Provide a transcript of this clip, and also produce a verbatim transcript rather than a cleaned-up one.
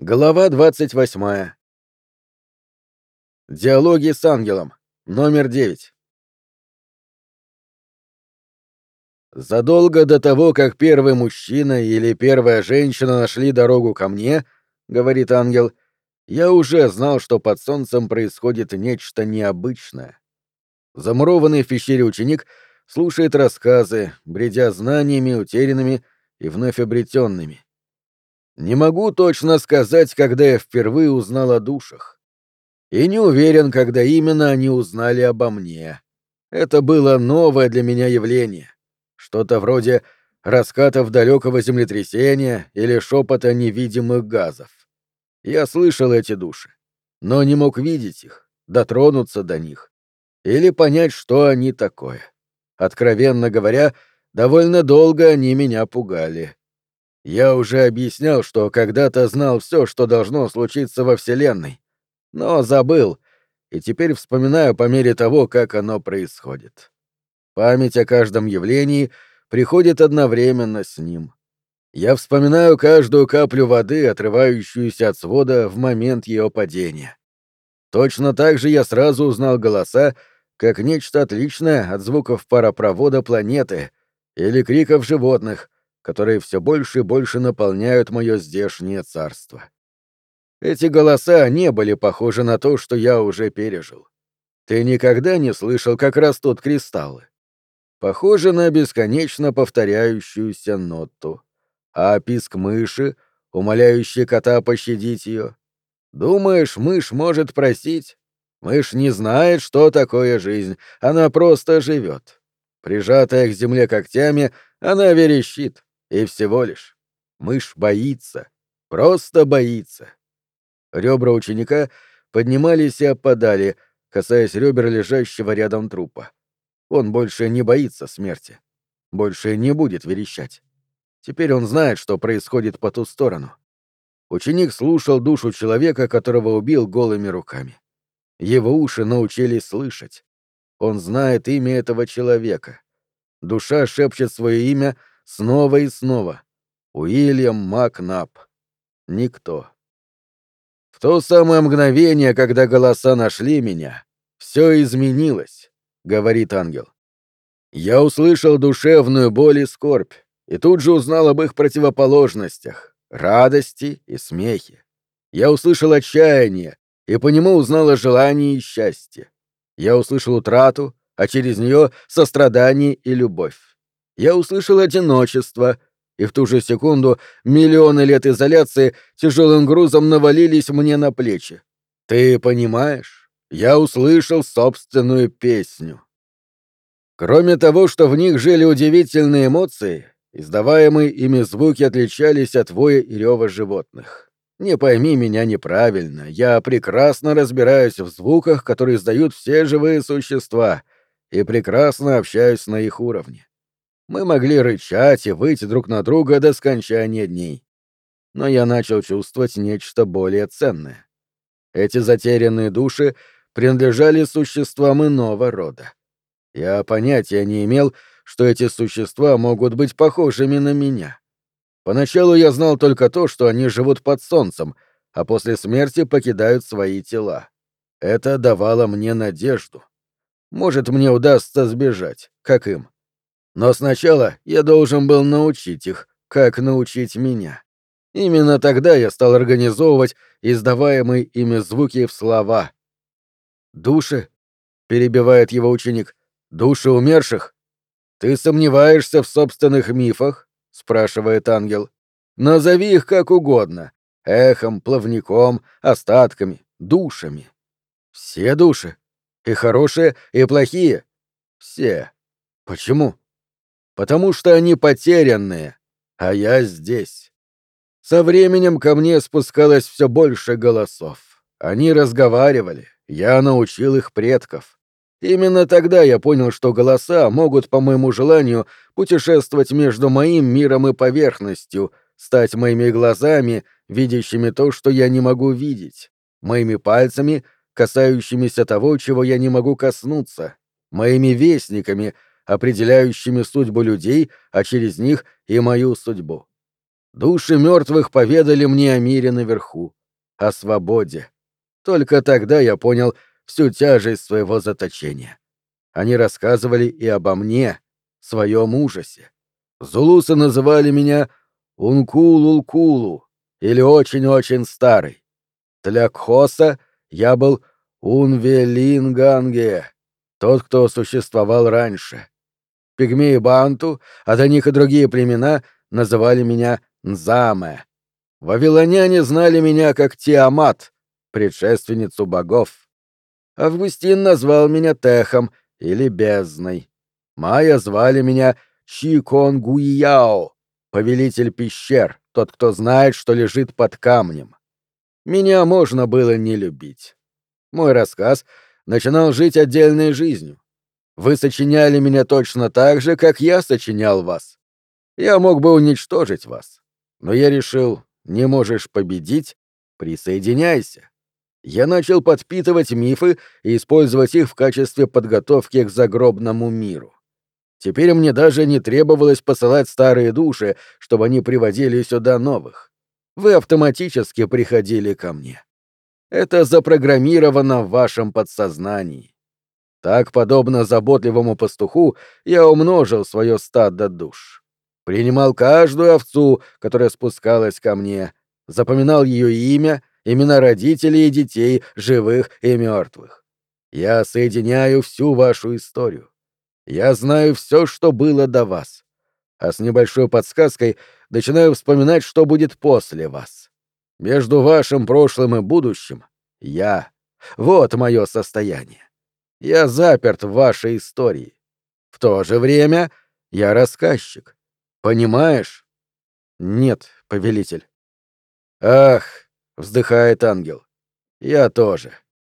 Глава двадцать восьмая. Диалоги с ангелом. Номер девять. Задолго до того, как первый мужчина или первая женщина нашли дорогу ко мне, говорит ангел, я уже знал, что под солнцем происходит нечто необычное. Замурованный в пещере ученик слушает рассказы, бредя знаниями, утерянными и вновь обретенными. Не могу точно сказать, когда я впервые узнал о душах. И не уверен, когда именно они узнали обо мне. Это было новое для меня явление. Что-то вроде раскатов далекого землетрясения или шепота невидимых газов. Я слышал эти души, но не мог видеть их, дотронуться до них или понять, что они такое. Откровенно говоря, довольно долго они меня пугали. Я уже объяснял, что когда-то знал все, что должно случиться во Вселенной, но забыл, и теперь вспоминаю по мере того, как оно происходит. Память о каждом явлении приходит одновременно с ним. Я вспоминаю каждую каплю воды, отрывающуюся от свода в момент ее падения. Точно так же я сразу узнал голоса, как нечто отличное от звуков паропровода планеты или криков животных, которые все больше и больше наполняют мое здешнее царство. Эти голоса не были похожи на то, что я уже пережил. Ты никогда не слышал, как растут кристаллы? Похоже на бесконечно повторяющуюся ноту. А писк мыши, умоляющий кота пощадить ее? Думаешь, мышь может просить? Мышь не знает, что такое жизнь, она просто живет. Прижатая к земле когтями, она верещит, и всего лишь. Мышь боится, просто боится. Ребра ученика поднимались и опадали, касаясь ребер лежащего рядом трупа. Он больше не боится смерти. Больше не будет верещать. Теперь он знает, что происходит по ту сторону. Ученик слушал душу человека, которого убил голыми руками. Его уши научились слышать. Он знает имя этого человека. Душа шепчет свое имя снова и снова. Уильям Макнаб. Никто. В то самое мгновение, когда голоса нашли меня, все изменилось, — говорит ангел. Я услышал душевную боль и скорбь, и тут же узнал об их противоположностях — радости и смехе. Я услышал отчаяние, и по нему узнал о желании и счастье. Я услышал утрату, а через нее сострадание и любовь. Я услышал одиночество, и в ту же секунду миллионы лет изоляции тяжелым грузом навалились мне на плечи. Ты понимаешь? Я услышал собственную песню. Кроме того, что в них жили удивительные эмоции, издаваемые ими звуки отличались от воя и рева животных. Не пойми меня неправильно, я прекрасно разбираюсь в звуках, которые издают все живые существа, и прекрасно общаюсь на их уровне. Мы могли рычать и выть друг на друга до скончания дней. Но я начал чувствовать нечто более ценное. Эти затерянные души принадлежали существам иного рода. Я понятия не имел, что эти существа могут быть похожими на меня. Поначалу я знал только то, что они живут под солнцем, а после смерти покидают свои тела. Это давало мне надежду. Может, мне удастся сбежать, как им. Но сначала я должен был научить их, как научить меня. Именно тогда я стал организовывать издаваемые ими звуки в слова. «Души?» — перебивает его ученик. «Души умерших? Ты сомневаешься в собственных мифах?» — спрашивает ангел. «Назови их как угодно. Эхом, плавником, остатками, душами. Все души? И хорошие, и плохие? Все. Почему? Потому что они потерянные, а я здесь». Со временем ко мне спускалось все больше голосов. Они разговаривали, я научил их предков. Именно тогда я понял, что голоса могут, по моему желанию, путешествовать между моим миром и поверхностью, стать моими глазами, видящими то, что я не могу видеть, моими пальцами, касающимися того, чего я не могу коснуться, моими вестниками, определяющими судьбу людей, а через них и мою судьбу. Души мертвых поведали мне о мире наверху, о свободе. Только тогда я понял всю тяжесть своего заточения. Они рассказывали и обо мне, своем ужасе. Зулусы называли меня Ункулулкулу или очень-очень старый. Для Кхоса я был Унвелинганге, тот, кто существовал раньше. Пигмеи Банту, а до них и другие племена называли меня Нзаме. Вавилоняне знали меня как Тиамат, предшественницу богов. Августин назвал меня Техом или Бездной. Майя звали меня Чиконгуияо, повелитель пещер, тот, кто знает, что лежит под камнем. Меня можно было не любить. Мой рассказ начинал жить отдельной жизнью. Вы сочиняли меня точно так же, как я сочинял вас. Я мог бы уничтожить вас. Но я решил, не можешь победить — присоединяйся. Я начал подпитывать мифы и использовать их в качестве подготовки к загробному миру. Теперь мне даже не требовалось посылать старые души, чтобы они приводили сюда новых. Вы автоматически приходили ко мне. Это запрограммировано в вашем подсознании. Так, подобно заботливому пастуху, я умножил свое стадо душ. Принимал каждую овцу, которая спускалась ко мне, запоминал ее имя, имена родителей и детей, живых и мертвых. Я соединяю всю вашу историю. Я знаю все, что было до вас. А с небольшой подсказкой начинаю вспоминать, что будет после вас. Между вашим прошлым и будущим — я. Вот мое состояние. Я заперт в вашей истории. В то же время я рассказчик. Понимаешь? Нет, повелитель. Ах, вздыхает ангел. Я тоже.